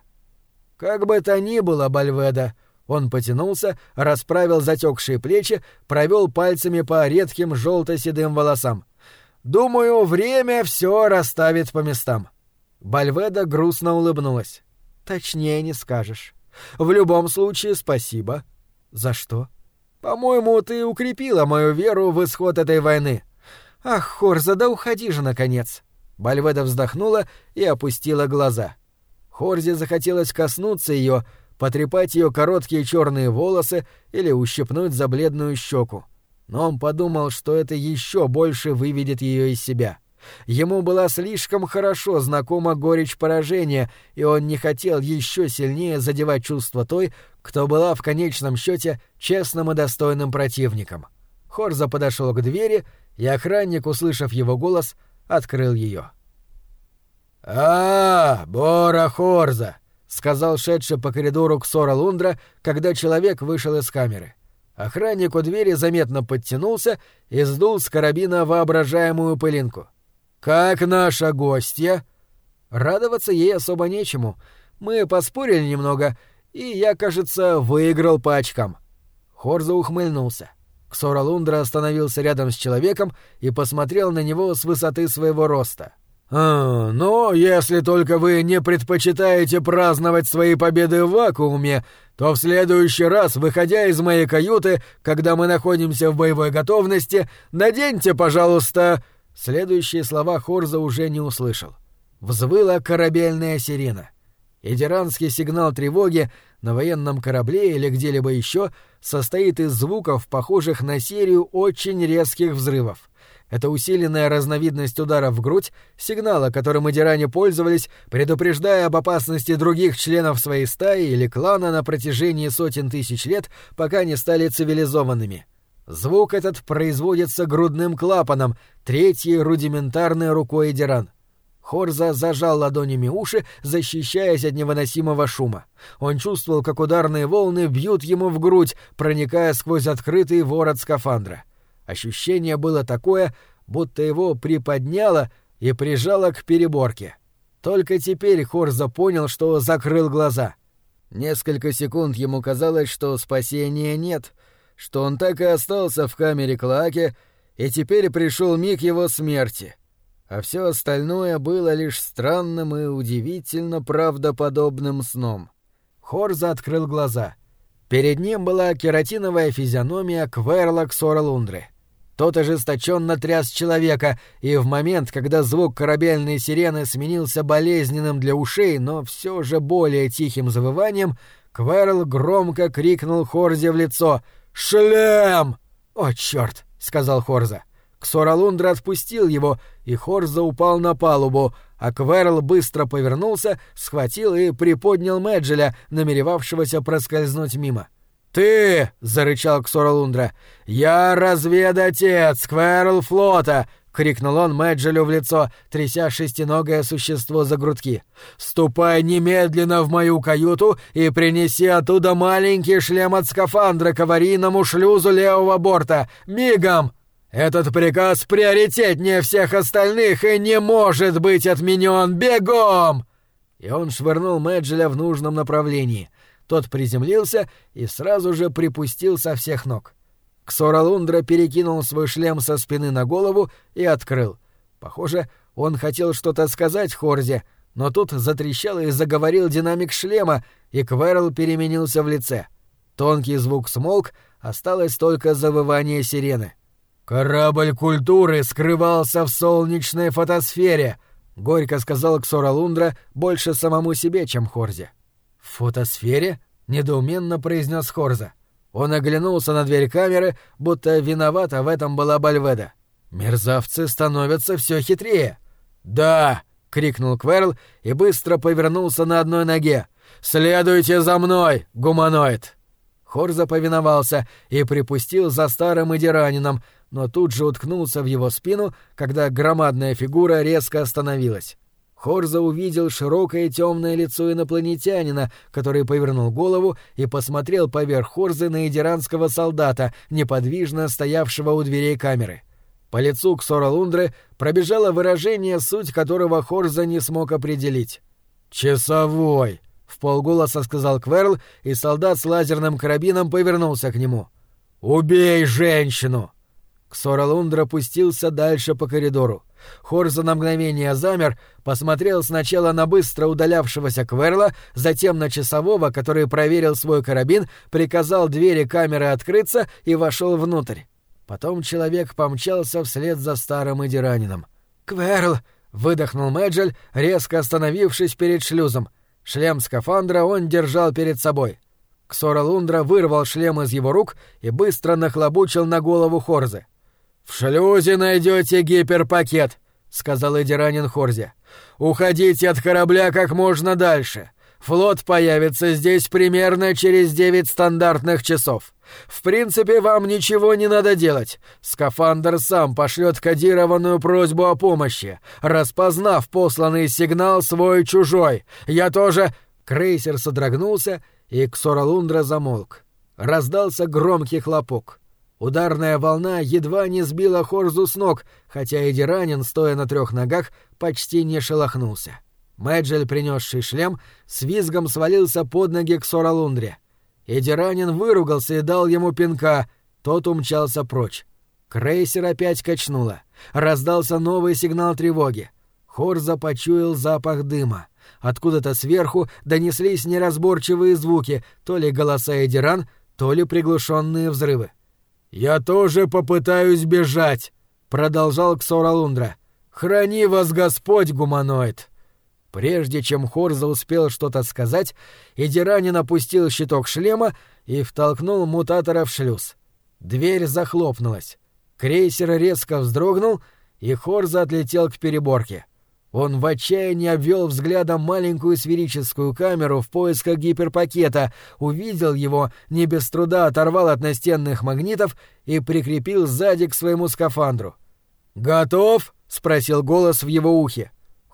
Как бы то ни было, Бальведа, он потянулся, расправил затекшие плечи, провел пальцами по редким желто-седым волосам. «Думаю, время все расставит по местам». Бальведа грустно улыбнулась. «Точнее не скажешь. В любом случае, спасибо». «За что?» «По-моему, ты укрепила мою веру в исход этой войны». «Ах, Хорза, да уходи же, наконец!» Бальведа вздохнула и опустила глаза. Хорзе захотелось коснуться ее, потрепать ее короткие черные волосы или ущипнуть за бледную щеку. Но он подумал, что это еще больше выведет ее из себя. Ему была слишком хорошо знакома горечь поражения, и он не хотел еще сильнее задевать чувства той, кто была в конечном счете честным и достойным противником. Хорза подошел к двери, и охранник, услышав его голос, открыл ее. Бора Хорза!» — сказал шедший по коридору Ксора Лундра, когда человек вышел из камеры. Охранник у двери заметно подтянулся и сдул с карабина воображаемую пылинку. «Как наша гостья?» Радоваться ей особо нечему. Мы поспорили немного, и я, кажется, выиграл по очкам. Хорза ухмыльнулся. Ксора Лундра остановился рядом с человеком и посмотрел на него с высоты своего роста. «Ну, если только вы не предпочитаете праздновать свои победы в вакууме, то в следующий раз, выходя из моей каюты, когда мы находимся в боевой готовности, наденьте, пожалуйста...» Следующие слова Хорза уже не услышал. Взвыла корабельная сирена. Идиранский сигнал тревоги на военном корабле или где-либо еще состоит из звуков, похожих на серию очень резких взрывов. Это усиленная разновидность ударов в грудь, сигнала, которым идиране пользовались, предупреждая об опасности других членов своей стаи или клана на протяжении сотен тысяч лет, пока не стали цивилизованными. Звук этот производится грудным клапаном, третьей рудиментарной рукой идиран. Хорза зажал ладонями уши, защищаясь от невыносимого шума. Он чувствовал, как ударные волны бьют ему в грудь, проникая сквозь открытый ворот скафандра. Ощущение было такое, будто его приподняло и прижало к переборке. Только теперь Хорза понял, что закрыл глаза. Несколько секунд ему казалось, что спасения нет, что он так и остался в камере Клоаки, и теперь пришел миг его смерти. А все остальное было лишь странным и удивительно правдоподобным сном. Хорза открыл глаза. Перед ним была кератиновая физиономия Кверла Ксора-Лундры. Тот ожесточенно тряс человека, и в момент, когда звук корабельной сирены сменился болезненным для ушей, но все же более тихим завыванием, Кверл громко крикнул Хорзе в лицо: «Шлем!» «О, чёрт!» — сказал Хорза. Ксора-Лундра отпустил его, и Хорза упал на палубу, а Кверл быстро повернулся, схватил и приподнял Меджеля, намеревавшегося проскользнуть мимо. «Ты!» — зарычал Ксора-Лундра. «Я разведотец Кверл флота!» — крикнул он Меджелю в лицо, тряся шестиногое существо за грудки. «Ступай немедленно в мою каюту и принеси оттуда маленький шлем от скафандра к аварийному шлюзу левого борта! Мигом! Этот приказ приоритетнее всех остальных и не может быть отменен! Бегом!» И он швырнул Меджеля в нужном направлении. Тот приземлился и сразу же припустил со всех ног. Ксора-Лундра перекинул свой шлем со спины на голову и открыл. Похоже, он хотел что-то сказать Хорзе, но тут затрещал и заговорил динамик шлема, и Кверл переменился в лице. Тонкий звук смолк, осталось только завывание сирены. «Корабль культуры скрывался в солнечной фотосфере», — горько сказал Ксора-Лундра больше самому себе, чем Хорзе. «В фотосфере?» — недоуменно произнес Хорза. Он оглянулся на дверь камеры, будто виновата в этом была Бальведа. «Мерзавцы становятся все хитрее». «Да!» — крикнул Кверл и быстро повернулся на одной ноге. «Следуйте за мной, гуманоид!» Хорза повиновался и припустил за старым идиранином, но тут же уткнулся в его спину, когда громадная фигура резко остановилась. Хорза увидел широкое темное лицо инопланетянина, который повернул голову и посмотрел поверх Хорзы на идиранского солдата, неподвижно стоявшего у дверей камеры. По лицу Ксора-Лундры пробежало выражение, суть которого Хорза не смог определить. «Часовой!» — вполголоса сказал Кверл, и солдат с лазерным карабином повернулся к нему. «Убей женщину!» Ксора-Лундра пустился дальше по коридору. Хорза на мгновение замер, посмотрел сначала на быстро удалявшегося Кверла, затем на часового, который проверил свой карабин, приказал двери камеры открыться и вошел внутрь. Потом человек помчался вслед за старым идиранином. «Кверл!» — выдохнул Меджель, резко остановившись перед шлюзом. Шлем скафандра он держал перед собой. Ксора-Лундра вырвал шлем из его рук и быстро нахлобучил на голову Хорзы. «В шлюзе найдете гиперпакет», — сказал идиранин Хорзе. «Уходите от корабля как можно дальше. Флот появится здесь примерно через 9 стандартных часов. В принципе, вам ничего не надо делать. Скафандр сам пошлет кодированную просьбу о помощи, распознав посланный сигнал свой-чужой. Я тоже...» Крейсер содрогнулся, и Ксора-Лундра замолк. Раздался громкий хлопок. Ударная волна едва не сбила Хорзу с ног, хотя идиранин, стоя на 3 ногах, почти не шелохнулся. Меджель, принесший шлем, с визгом свалился под ноги Ксора-Лундре. Идиранин выругался и дал ему пинка, тот умчался прочь. Крейсер опять качнуло. Раздался новый сигнал тревоги. Хорза почуял запах дыма. Откуда-то сверху донеслись неразборчивые звуки, то ли голоса идиран, то ли приглушенные взрывы. «Я тоже попытаюсь бежать», — продолжал Ксора-Лундра. «Храни вас Господь, гуманоид». Прежде чем Хорза успел что-то сказать, идиранин опустил щиток шлема и втолкнул мутатора в шлюз. Дверь захлопнулась. Крейсер резко вздрогнул, и Хорза отлетел к переборке. Он в отчаянии обвел взглядом маленькую сферическую камеру в поисках гиперпакета, увидел его, не без труда оторвал от настенных магнитов и прикрепил сзади к своему скафандру. «Готов?» — спросил голос в его ухе.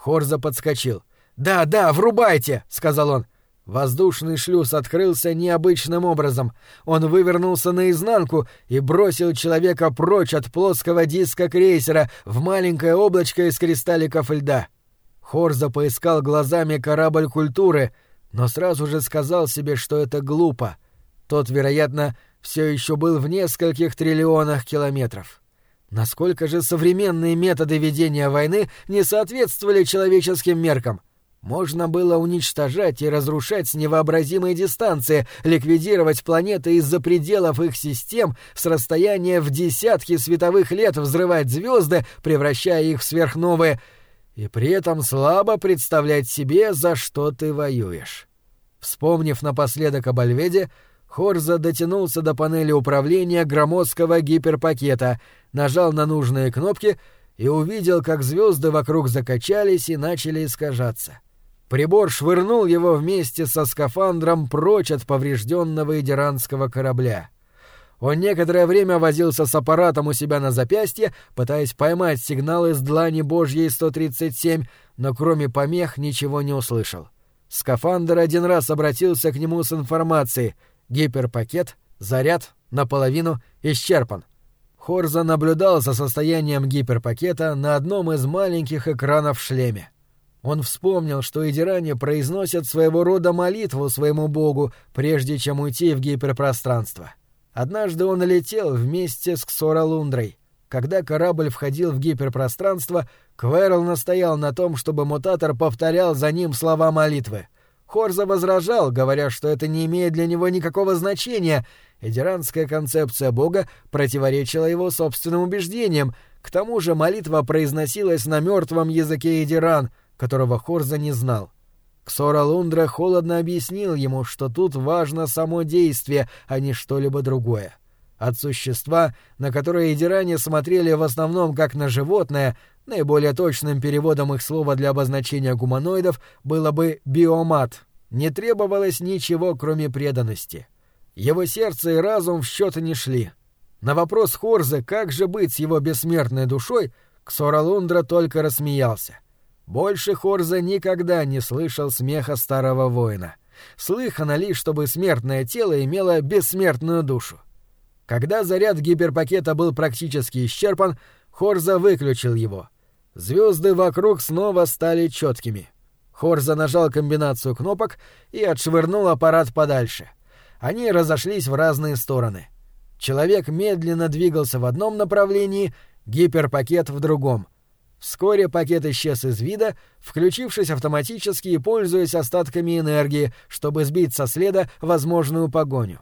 Хорза подскочил. «Да, врубайте!» — сказал он. Воздушный шлюз открылся необычным образом. Он вывернулся наизнанку и бросил человека прочь от плоского диска крейсера в маленькое облачко из кристалликов льда. Хорза поискал глазами корабль культуры, но сразу же сказал себе, что это глупо. Тот, вероятно, все еще был в нескольких триллионах километров. Насколько же современные методы ведения войны не соответствовали человеческим меркам? Можно было уничтожать и разрушать с невообразимой дистанции, ликвидировать планеты из-за пределов их систем, с расстояния в десятки световых лет взрывать звезды, превращая их в сверхновые, и при этом слабо представлять себе, за что ты воюешь. Вспомнив напоследок об Альведе, Хорза дотянулся до панели управления громоздкого гиперпакета, нажал на нужные кнопки и увидел, как звезды вокруг закачались и начали искажаться. Прибор швырнул его вместе со скафандром прочь от поврежденного идиранского корабля. Он некоторое время возился с аппаратом у себя на запястье, пытаясь поймать сигналы с длани Божьей 137, но кроме помех ничего не услышал. Скафандр один раз обратился к нему с информацией: гиперпакет, заряд, наполовину исчерпан. Хорза наблюдал за состоянием гиперпакета на одном из маленьких экранов в шлеме. Он вспомнил, что идиране произносят своего рода молитву своему богу, прежде чем уйти в гиперпространство. Однажды он летел вместе с Ксора-Лундрой. Когда корабль входил в гиперпространство, Кверл настоял на том, чтобы мутатор повторял за ним слова молитвы. Хорза возражал, говоря, что это не имеет для него никакого значения. Идиранская концепция бога противоречила его собственным убеждениям. К тому же молитва произносилась на мертвом языке идиран, которого Хорза не знал. Ксора-Лундра холодно объяснил ему, что тут важно само действие, а не что-либо другое. От существа, на которое идиране смотрели в основном как на животное, наиболее точным переводом их слова для обозначения гуманоидов было бы «биомат», не требовалось ничего, кроме преданности. Его сердце и разум в счет не шли. На вопрос Хорзы, как же быть с его бессмертной душой, Ксора-Лундра только рассмеялся. Больше Хорза никогда не слышал смеха старого воина. Слыхано ли, чтобы смертное тело имело бессмертную душу? Когда заряд гиперпакета был практически исчерпан, Хорза выключил его. Звезды вокруг снова стали четкими. Хорза нажал комбинацию кнопок и отшвырнул аппарат подальше. Они разошлись в разные стороны. Человек медленно двигался в одном направлении, гиперпакет в другом. Вскоре пакет исчез из вида, включившись автоматически и пользуясь остатками энергии, чтобы сбить со следа возможную погоню.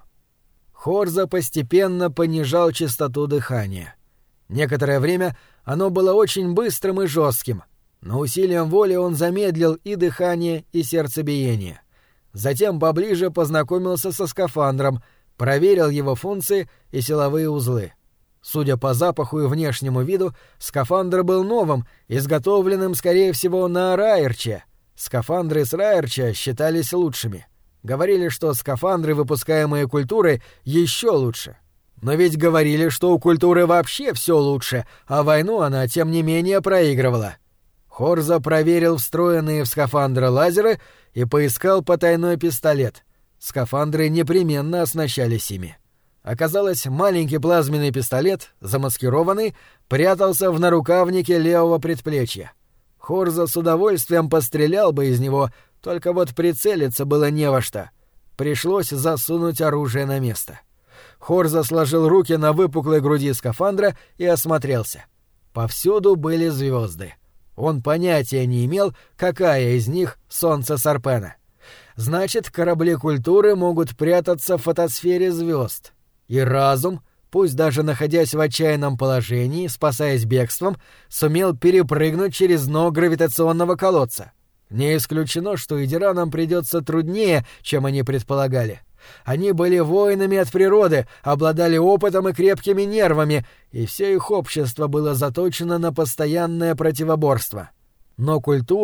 Хорза постепенно понижал частоту дыхания. Некоторое время оно было очень быстрым и жестким, но усилием воли он замедлил и дыхание, и сердцебиение. Затем поближе познакомился со скафандром, проверил его функции и силовые узлы. Судя по запаху и внешнему виду, скафандр был новым, изготовленным, скорее всего, на Райерче. Скафандры с Райерча считались лучшими. Говорили, что скафандры, выпускаемые культурой, еще лучше. Но ведь говорили, что у культуры вообще все лучше, а войну она, тем не менее, проигрывала. Хорза проверил встроенные в скафандры лазеры и поискал потайной пистолет. Скафандры непременно оснащались ими. Оказалось, маленький плазменный пистолет, замаскированный, прятался в нарукавнике левого предплечья. Хорза с удовольствием пострелял бы из него, только вот прицелиться было не во что. Пришлось засунуть оружие на место. Хорза сложил руки на выпуклой груди скафандра и осмотрелся. Повсюду были звезды. Он понятия не имел, какая из них солнце Сарпена. Значит, корабли культуры могут прятаться в фотосфере звезд. И разум, пусть даже находясь в отчаянном положении, спасаясь бегством, сумел перепрыгнуть через дно гравитационного колодца. Не исключено, что идиранам придется труднее, чем они предполагали. Они были воинами от природы, обладали опытом и крепкими нервами, и все их общество было заточено на постоянное противоборство. Но культура,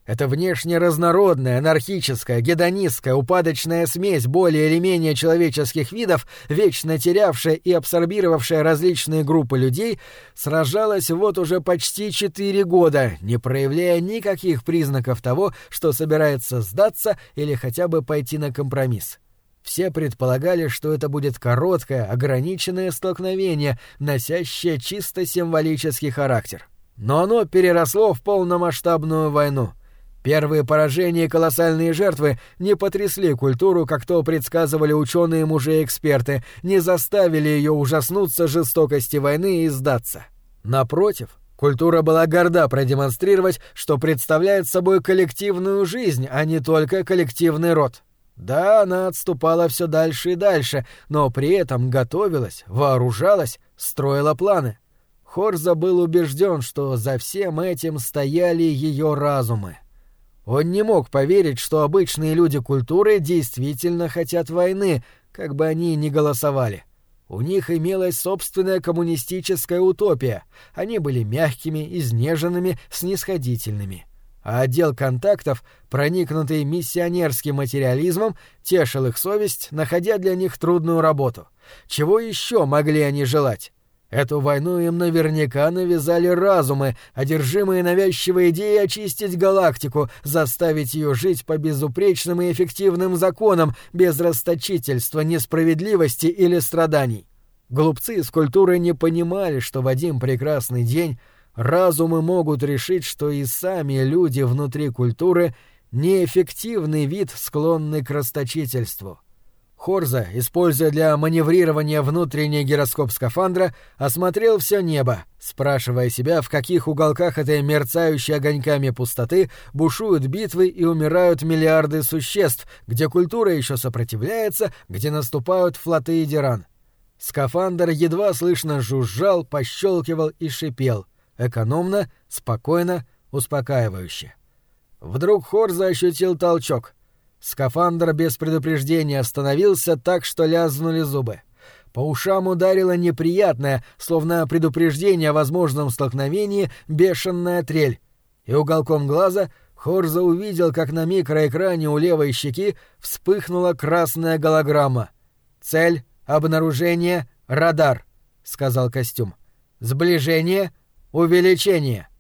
Эта внешне разнородная, анархическая, гедонистская, упадочная смесь более или менее человеческих видов, вечно терявшая и абсорбировавшая различные группы людей, сражалась вот уже почти 4 года, не проявляя никаких признаков того, что собирается сдаться или хотя бы пойти на компромисс. Все предполагали, что это будет короткое, ограниченное столкновение, носящее чисто символический характер. Но оно переросло в полномасштабную войну. Первые поражения и колоссальные жертвы не потрясли культуру, как то предсказывали ученые-мужи-эксперты, не заставили ее ужаснуться жестокости войны и сдаться. Напротив, культура была горда продемонстрировать, что представляет собой коллективную жизнь, а не только коллективный род. Да, она отступала все дальше и дальше, но при этом готовилась, вооружалась, строила планы. Хорза был убежден, что за всем этим стояли ее разумы. Он не мог поверить, что обычные люди культуры действительно хотят войны, как бы они ни голосовали. У них имелась собственная коммунистическая утопия. Они были мягкими, изнеженными, снисходительными. А отдел контактов, проникнутый миссионерским материализмом, тешил их совесть, находя для них трудную работу. Чего еще могли они желать? Эту войну им наверняка навязали разумы, одержимые навязчивой идеей очистить галактику, заставить ее жить по безупречным и эффективным законам, без расточительства, несправедливости или страданий. Глупцы из культуры не понимали, что в один прекрасный день разумы могут решить, что и сами люди внутри культуры — неэффективный вид, склонный к расточительству. Хорза, используя для маневрирования внутренний гироскоп скафандра, осмотрел все небо, спрашивая себя, в каких уголках этой мерцающей огоньками пустоты бушуют битвы и умирают миллиарды существ, где культура еще сопротивляется, где наступают флоты и Диран. Скафандр едва слышно жужжал, пощелкивал и шипел. Экономно, спокойно, успокаивающе. Вдруг Хорза ощутил толчок. Скафандр без предупреждения остановился так, что лязгнули зубы. По ушам ударила неприятная, словно предупреждение о возможном столкновении, бешеная трель. И уголком глаза Хорза увидел, как на микроэкране у левой щеки вспыхнула красная голограмма. «Цель, обнаружение, радар», — сказал костюм. «Сближение, увеличение».